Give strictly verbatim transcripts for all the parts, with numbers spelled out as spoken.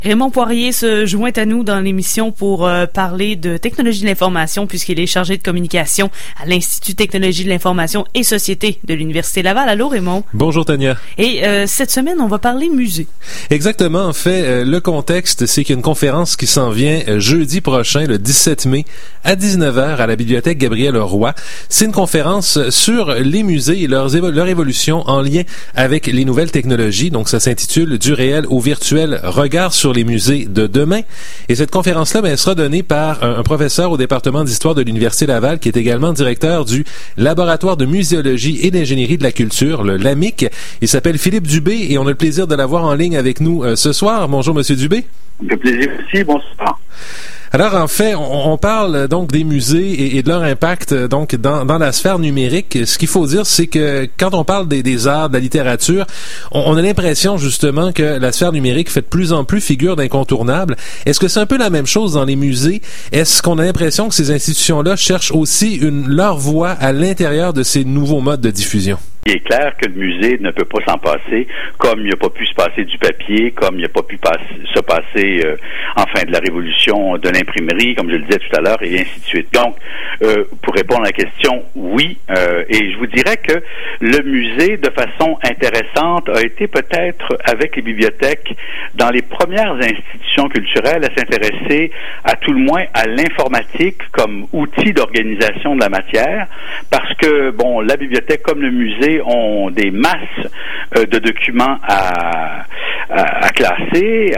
Raymond Poirier se joint à nous dans l'émission pour euh, parler de technologie de l'information puisqu'il est chargé de communication à l'Institut Technologie de l'information et Société de l'Université Laval. Allô Raymond? Bonjour Tania. Et euh, cette semaine, on va parler musée. Exactement. En fait, euh, le contexte, c'est qu'il y a une conférence qui s'en vient euh, jeudi prochain, le dix-sept mai, à dix-neuf heures à la bibliothèque Gabriel-Roy. C'est une conférence sur les musées et leurs évo- leur évolution en lien avec les nouvelles technologies. Donc, ça s'intitule « Du réel au virtuel, regard sur les musées de demain ». Et cette conférence-là, ben, elle sera donnée par un, un professeur au département d'histoire de l'Université Laval, qui est également directeur du laboratoire de muséologie et d'ingénierie de la culture, le LAMIC. Il s'appelle Philippe Dubé et on a le plaisir de l'avoir en ligne avec nous euh, ce soir. Bonjour, Monsieur Dubé. Le plaisir aussi, bonsoir. Alors, en fait, on, on parle donc des musées et, et de leur impact donc dans, dans la sphère numérique. Ce qu'il faut dire, c'est que quand on parle des, des arts, de la littérature, on, on a l'impression justement que la sphère numérique fait de plus en plus figure d'incontournable. Est-ce que c'est un peu la même chose dans les musées? Est-ce qu'on a l'impression que ces institutions-là cherchent aussi une, leur voix à l'intérieur de ces nouveaux modes de diffusion? Il est clair que le musée ne peut pas s'en passer, comme il n'a pas pu se passer du papier, comme il n'a pas pu passer, se passer euh, enfin de la révolution de l'imprimerie, comme je le disais tout à l'heure, et ainsi de suite. Donc, euh, pour répondre à la question, oui, euh, et je vous dirais que le musée, de façon intéressante, a été peut-être, avec les bibliothèques, dans les premières institutions culturelles à s'intéresser, à tout le moins, à l'informatique comme outil d'organisation de la matière, parce que, bon, la bibliothèque comme le musée ont des masses euh, de documents à, à, à classer,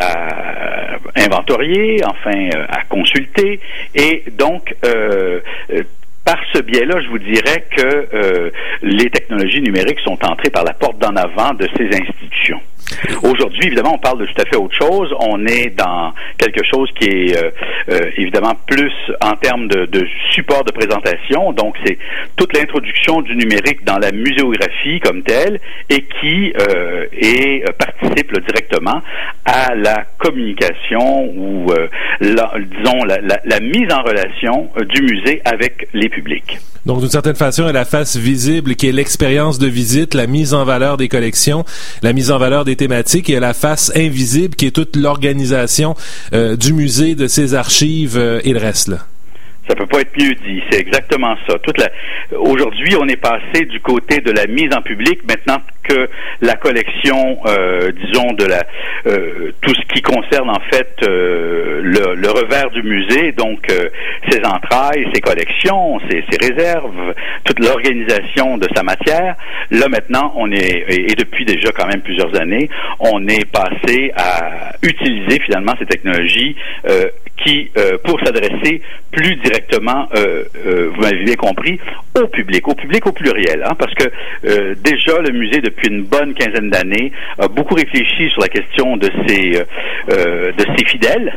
à inventorier, enfin euh, à consulter, et donc euh, euh, par ce biais-là, je vous dirais que euh, les technologies numériques sont entrées par la porte d'en avant de ces institutions. Aujourd'hui, évidemment, on parle de tout à fait autre chose. On est dans quelque chose qui est euh, euh, évidemment plus en termes de, de support de présentation. Donc, c'est toute l'introduction du numérique dans la muséographie comme telle et qui euh, est, participe là, directement à la communication ou, euh, la, disons, la, la, la mise en relation euh, du musée avec les publics. Donc, d'une certaine façon, il y a la face visible qui est l'expérience de visite, la mise en valeur des collections, la mise en valeur des thématiques, et il y a la face invisible qui est toute l'organisation euh, du musée, de ses archives euh, et le reste, là. Ça peut pas être mieux dit. C'est exactement ça. Toute la... Aujourd'hui, on est passé du côté de la mise en public, maintenant que la collection, euh, disons, de la euh, tout ce qui concerne en fait euh, le, le revers du musée, donc euh, ses entrailles, ses collections, ses, ses réserves, toute l'organisation de sa matière. Là maintenant, on est, et, et depuis déjà quand même plusieurs années, on est passé à utiliser finalement ces technologies euh, qui, euh, pour s'adresser plus directement, euh, euh, vous m'avez bien compris, au public, au public au pluriel, hein, parce que euh, déjà le musée depuis une bonne quinzaine d'années a beaucoup réfléchi sur la question de ses euh, de ses fidèles.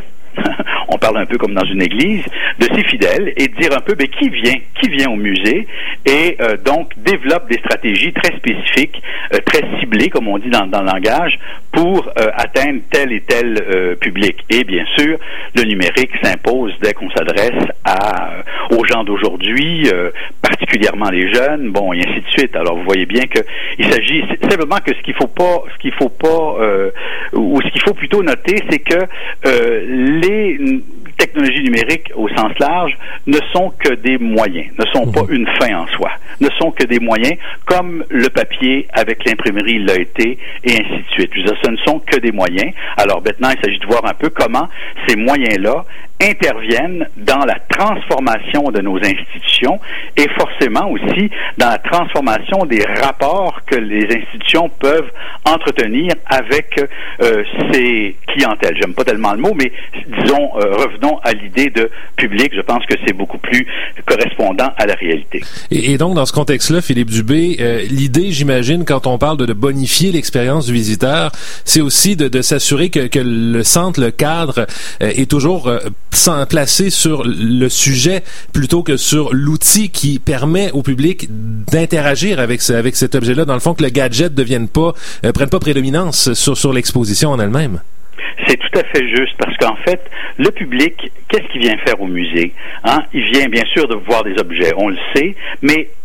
On parle un peu comme dans une église, de ses fidèles, et dire un peu ben, qui vient, qui vient au musée, et euh, donc développe des stratégies très spécifiques, euh, très ciblées, comme on dit dans, dans le langage, pour euh, atteindre tel et tel euh, public. Et bien sûr, le numérique s'impose dès qu'on s'adresse à, euh, aux gens d'aujourd'hui, euh, particulièrement les jeunes, bon, et ainsi de suite. Alors vous voyez bien que il s'agit simplement que ce qu'il faut pas, ce qu'il faut pas, euh, ou ce qu'il faut plutôt noter, c'est que euh, les Les technologies numériques au sens large ne sont que des moyens, ne sont pas une fin en soi, ne sont que des moyens comme le papier avec l'imprimerie l'a été et ainsi de suite. Ce ne sont que des moyens. Alors maintenant, il s'agit de voir un peu comment ces moyens-là interviennent dans la transformation de nos institutions et forcément aussi dans la transformation des rapports que les institutions peuvent entretenir avec euh, ces clientèles. J'aime pas tellement le mot, mais disons, euh, revenons à l'idée de public. Je pense que c'est beaucoup plus correspondant à la réalité. Et, et donc, dans ce contexte-là, Philippe Dubé, euh, l'idée, j'imagine, quand on parle de, de bonifier l'expérience du visiteur, c'est aussi de, de s'assurer que, que le centre, le cadre, euh, est toujours euh, sans, placé sur le sujet plutôt que sur l'outil qui permet au public d'interagir avec, ce, avec cet objet-là. Dans le fond, que le gadget ne devienne pas, euh, prenne pas prédominance sur, sur l'exposition en elle-même. C'est tout à fait juste, parce qu'en fait, le public, qu'est-ce qu'il vient faire au musée? Hein? Il vient bien sûr de voir des objets, on le sait, mais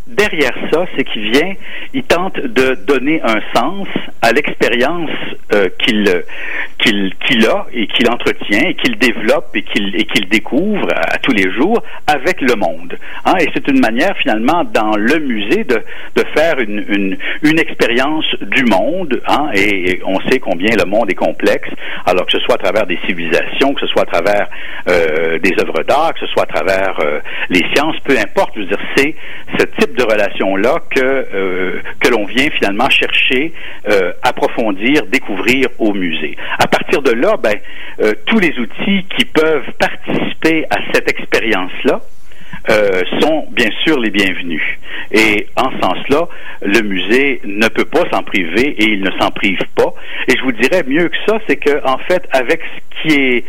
derrière ça, c'est qu'il vient, il tente de donner un sens à l'expérience euh, qu'il qu'il qu'il a et qu'il entretient et qu'il développe et qu'il et qu'il découvre à, à tous les jours avec le monde. Hein? Et c'est une manière finalement dans le musée de de faire une une une expérience du monde. Hein? Et, et on sait combien le monde est complexe. Alors que ce soit à travers des civilisations, que ce soit à travers euh, des œuvres d'art, que ce soit à travers euh, les sciences, peu importe. Je veux dire, c'est ce type de relation-là que euh, que l'on vient finalement chercher, euh, approfondir, découvrir au musée. À partir de là, ben euh, tous les outils qui peuvent participer à cette expérience-là euh, sont bien sûr les bienvenus. Et en ce sens-là, le musée ne peut pas s'en priver et il ne s'en prive pas. Et je vous dirais mieux que ça, c'est que en fait, avec ce qui est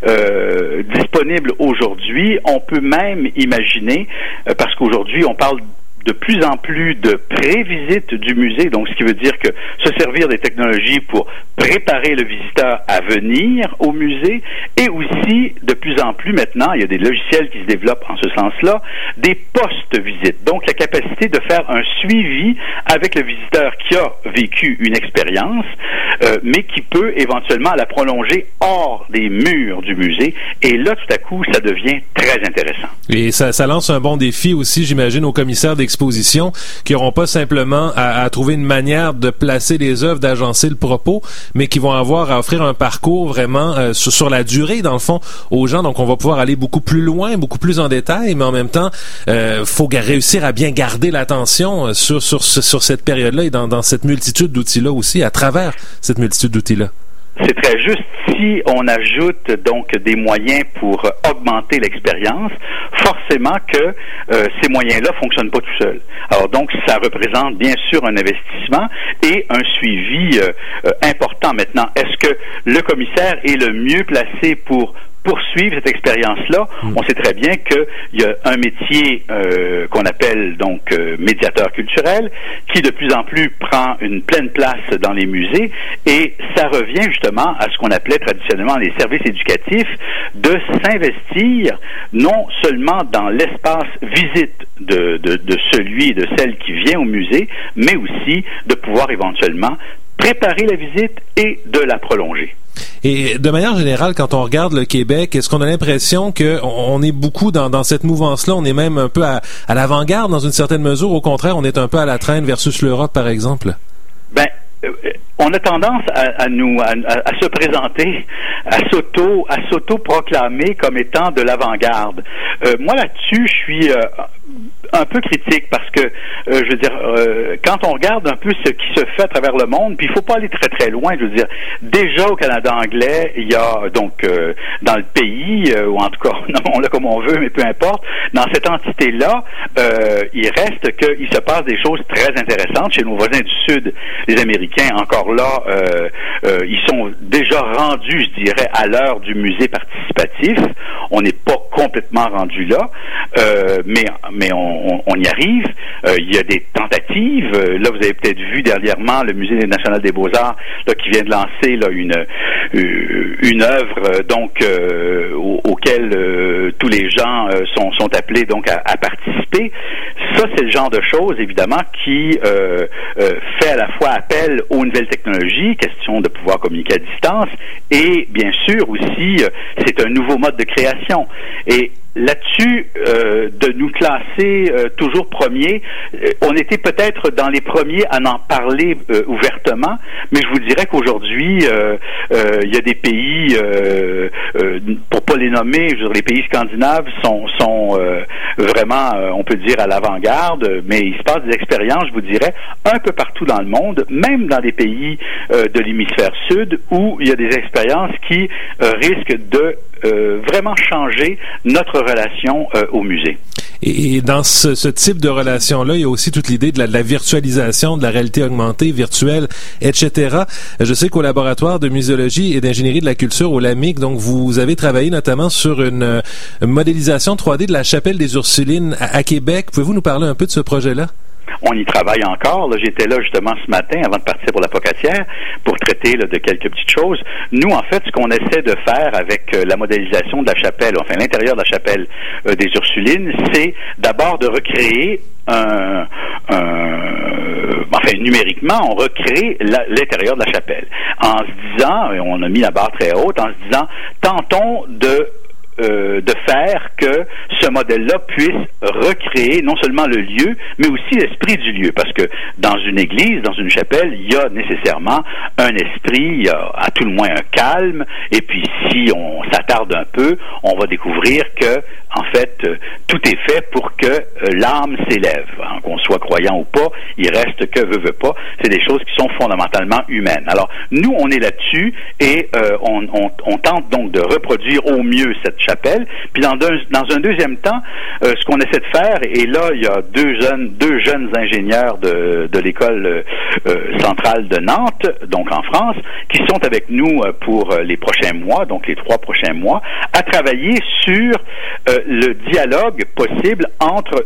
euh, disponible aujourd'hui, on peut même imaginer, euh, parce qu'aujourd'hui on parle de plus en plus de pré-visite du musée, donc ce qui veut dire que se servir des technologies pour préparer le visiteur à venir au musée, et aussi de plus en plus maintenant, il y a des logiciels qui se développent en ce sens-là, des post-visites, donc la capacité de faire un suivi avec le visiteur qui a vécu une expérience, euh, mais qui peut éventuellement la prolonger hors des murs du musée, et là tout à coup ça devient très intéressant. Et ça, ça lance un bon défi aussi, j'imagine, aux commissaires d'exposition qui n'auront pas simplement à, à trouver une manière de placer les œuvres, d'agencer le propos, mais qui vont avoir à offrir un parcours vraiment euh, sur, sur la durée, dans le fond, aux gens. Donc, on va pouvoir aller beaucoup plus loin, beaucoup plus en détail, mais en même temps, euh, faut réussir à bien garder l'attention sur, sur, sur cette période-là et dans, dans cette multitude d'outils-là aussi, à travers cette multitude d'outils-là. C'est très juste. Si on ajoute donc des moyens pour augmenter l'expérience, forcément que euh, ces moyens-là fonctionnent pas tout seuls. Alors donc, ça représente bien sûr un investissement et un suivi euh, euh, important. Maintenant, est-ce que le commissaire est le mieux placé pour poursuivre cette expérience-là? Mmh. On sait très bien qu'il y a un métier euh, qu'on appelle donc euh, médiateur culturel qui de plus en plus prend une pleine place dans les musées, et ça revient justement à ce qu'on appelait traditionnellement les services éducatifs, de s'investir non seulement dans l'espace visite de, de, de celui et de celle qui vient au musée, mais aussi de pouvoir éventuellement préparer la visite et de la prolonger. Et de manière générale, quand on regarde le Québec, est-ce qu'on a l'impression que on est beaucoup dans, dans cette mouvance-là? On est même un peu à, à l'avant-garde dans une certaine mesure. Au contraire, on est un peu à la traîne versus l'Europe, par exemple? Ben, euh, on a tendance à, à nous à, à, à se présenter, à s'auto à s'auto-proclamer comme étant de l'avant-garde. Euh, moi là-dessus, je suis euh, un peu critique parce que, euh, je veux dire, euh, quand on regarde un peu ce qui se fait à travers le monde, puis il faut pas aller très très loin, je veux dire, déjà au Canada anglais, il y a donc euh, dans le pays, euh, ou en tout cas, nommons-le comme on veut, mais peu importe, dans cette entité-là, euh, il reste qu'il se passe des choses très intéressantes chez nos voisins du Sud, les Américains, encore là, euh, euh, ils sont déjà rendus, je dirais, à l'heure du musée participatif. On n'est pas complètement rendu là, euh, mais mais on, on, on y arrive. Euh, il y a des tentatives. Euh, là, vous avez peut-être vu dernièrement le Musée national des Beaux-Arts là, qui vient de lancer là, une euh, une œuvre euh, donc euh, au, auquel euh, tous les gens euh, sont sont appelés donc à, à participer. Ça, c'est le genre de choses évidemment qui euh, euh, fait à la fois appel aux nouvelles technologies, question de pouvoir communiquer à distance, et bien sûr aussi euh, c'est un nouveau mode de création. Et là-dessus, euh, de nous classer euh, toujours premiers, euh, on était peut-être dans les premiers à en parler euh, ouvertement, mais je vous dirais qu'aujourd'hui, euh, euh, il y a des pays, euh, euh, pour pas les nommer, je veux dire, les pays scandinaves sont, sont euh, vraiment, euh, on peut dire, à l'avant-garde, mais il se passe des expériences, je vous dirais, un peu partout dans le monde, même dans des pays euh, de l'hémisphère sud, où il y a des expériences qui euh, risquent de euh, vraiment changer notre relation euh, au musée. Et, et dans ce, ce type de relation-là, il y a aussi toute l'idée de la, de la virtualisation, de la réalité augmentée, virtuelle, et cetera. Je sais qu'au laboratoire de muséologie et d'ingénierie de la culture, au LAMIC, donc vous avez travaillé notamment sur une, une modélisation trois D de la chapelle des Ursulines à, à Québec. Pouvez-vous nous parler un peu de ce projet-là? on y travaille encore. Là, j'étais là justement ce matin avant de partir pour la Pocatière pour traiter là, de quelques petites choses. Nous, en fait, ce qu'on essaie de faire avec euh, la modélisation de la chapelle, enfin l'intérieur de la chapelle euh, des Ursulines, c'est d'abord de recréer un, un enfin numériquement, on recrée la, l'intérieur de la chapelle en se disant, et on a mis la barre très haute, en se disant, tentons de Euh, de faire que ce modèle-là puisse recréer non seulement le lieu, mais aussi l'esprit du lieu. Parce que dans une église, dans une chapelle, il y a nécessairement un esprit, il y a à tout le moins un calme, et puis si on s'attarde un peu, on va découvrir que, en fait, euh, tout est fait pour que euh, l'âme s'élève. Hein, qu'on soit croyant ou pas, il reste que veut, veut pas. C'est des choses qui sont fondamentalement humaines. Alors, nous, on est là-dessus, et euh, on, on, on tente donc de reproduire au mieux cette chapelle. Puis dans, deux, dans un deuxième temps, euh, ce qu'on essaie de faire, et là, il y a deux jeunes, deux jeunes ingénieurs de, de l'école euh, centrale de Nantes, donc en France, qui sont avec nous pour les prochains mois, donc les trois prochains mois, à travailler sur euh, le dialogue possible entre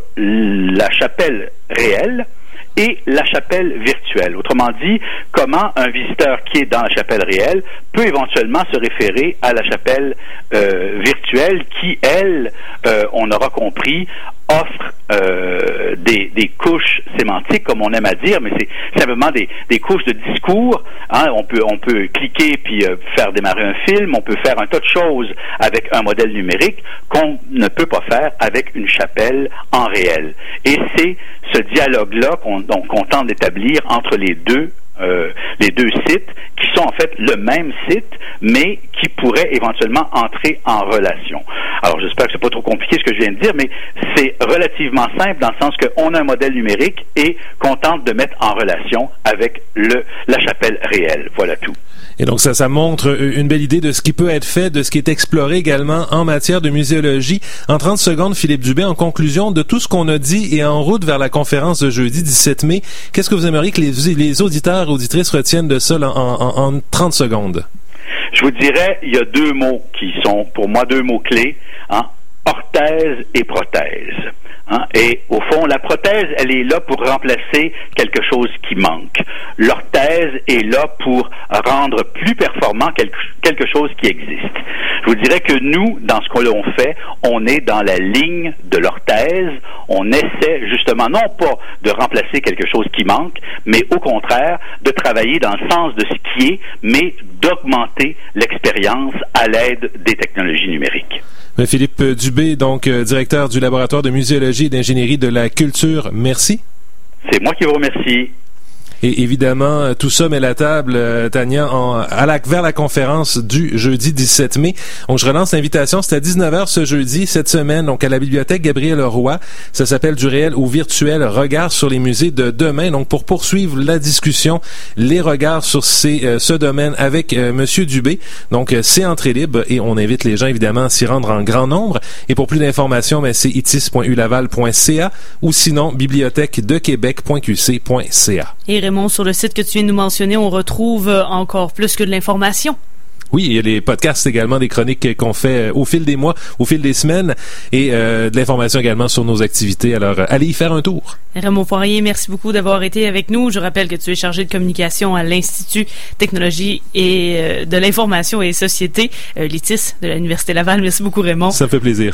la chapelle réelle et la chapelle virtuelle. Autrement dit, comment un visiteur qui est dans la chapelle réelle peut éventuellement se référer à la chapelle euh, virtuelle qui, elle, euh, on aura compris, offre euh, des, des couches sémantiques, comme on aime à dire, mais c'est simplement des, des couches de discours. Hein. On peut, on peut cliquer puis euh, faire démarrer un film, on peut faire un tas de choses avec un modèle numérique qu'on ne peut pas faire avec une chapelle en réel. Et c'est ce dialogue-là qu'on, donc, qu'on tente d'établir entre les deux Euh, les deux sites, qui sont en fait le même site, mais qui pourraient éventuellement entrer en relation. Alors, j'espère que c'est pas trop compliqué ce que je viens de dire, mais c'est relativement simple dans le sens qu'on a un modèle numérique et qu'on tente de mettre en relation avec le la chapelle réelle. Voilà tout. Et donc ça, ça montre une belle idée de ce qui peut être fait, de ce qui est exploré également en matière de muséologie. En trente secondes, Philippe Dubé, en conclusion de tout ce qu'on a dit et en route vers la conférence de jeudi dix-sept mai, qu'est-ce que vous aimeriez que les, les auditeurs et auditrices retiennent de ça là, en, en, en trente secondes? Je vous dirais, il y a deux mots qui sont pour moi deux mots clés, hein, orthèse et prothèse. Hein? Et au fond, la prothèse, elle est là pour remplacer quelque chose qui manque. L'orthèse est là pour rendre plus performant quelque, quelque chose qui existe. Je vous dirais que nous, dans ce qu'on fait, on est dans la ligne de l'orthèse. On essaie justement non pas de remplacer quelque chose qui manque, mais au contraire de travailler dans le sens de ce qui est, mais d'augmenter l'expérience à l'aide des technologies numériques. Philippe Dubé, donc euh, directeur du laboratoire de muséologie et d'ingénierie de la culture, merci. C'est moi qui vous remercie. Et évidemment, tout ça met la table, euh, Tania, en, à la, vers la conférence du jeudi dix-sept mai. Donc, je relance l'invitation. C'est à dix-neuf heures ce jeudi, cette semaine, donc à la bibliothèque Gabriel Roy. Ça s'appelle Du réel au virtuel, regard sur les musées de demain. Donc, pour poursuivre la discussion, les regards sur ces, euh, ce domaine avec euh, Monsieur Dubé. Donc, euh, c'est entrée libre et on invite les gens, évidemment, à s'y rendre en grand nombre. Et pour plus d'informations, ben, c'est itis point u laval point c a ou sinon bibliothèque de québec point q c point c a. Et Raymond, sur le site que tu viens de nous mentionner, on retrouve encore plus que de l'information. Oui, il y a les podcasts également, des chroniques qu'on fait au fil des mois, au fil des semaines, et euh, de l'information également sur nos activités. Alors, allez y faire un tour. Raymond Poirier, merci beaucoup d'avoir été avec nous. Je rappelle que tu es chargé de communication à l'Institut Technologie et euh, de l'information et société, euh, l'I T I S de l'Université Laval. Merci beaucoup, Raymond. Ça me fait plaisir.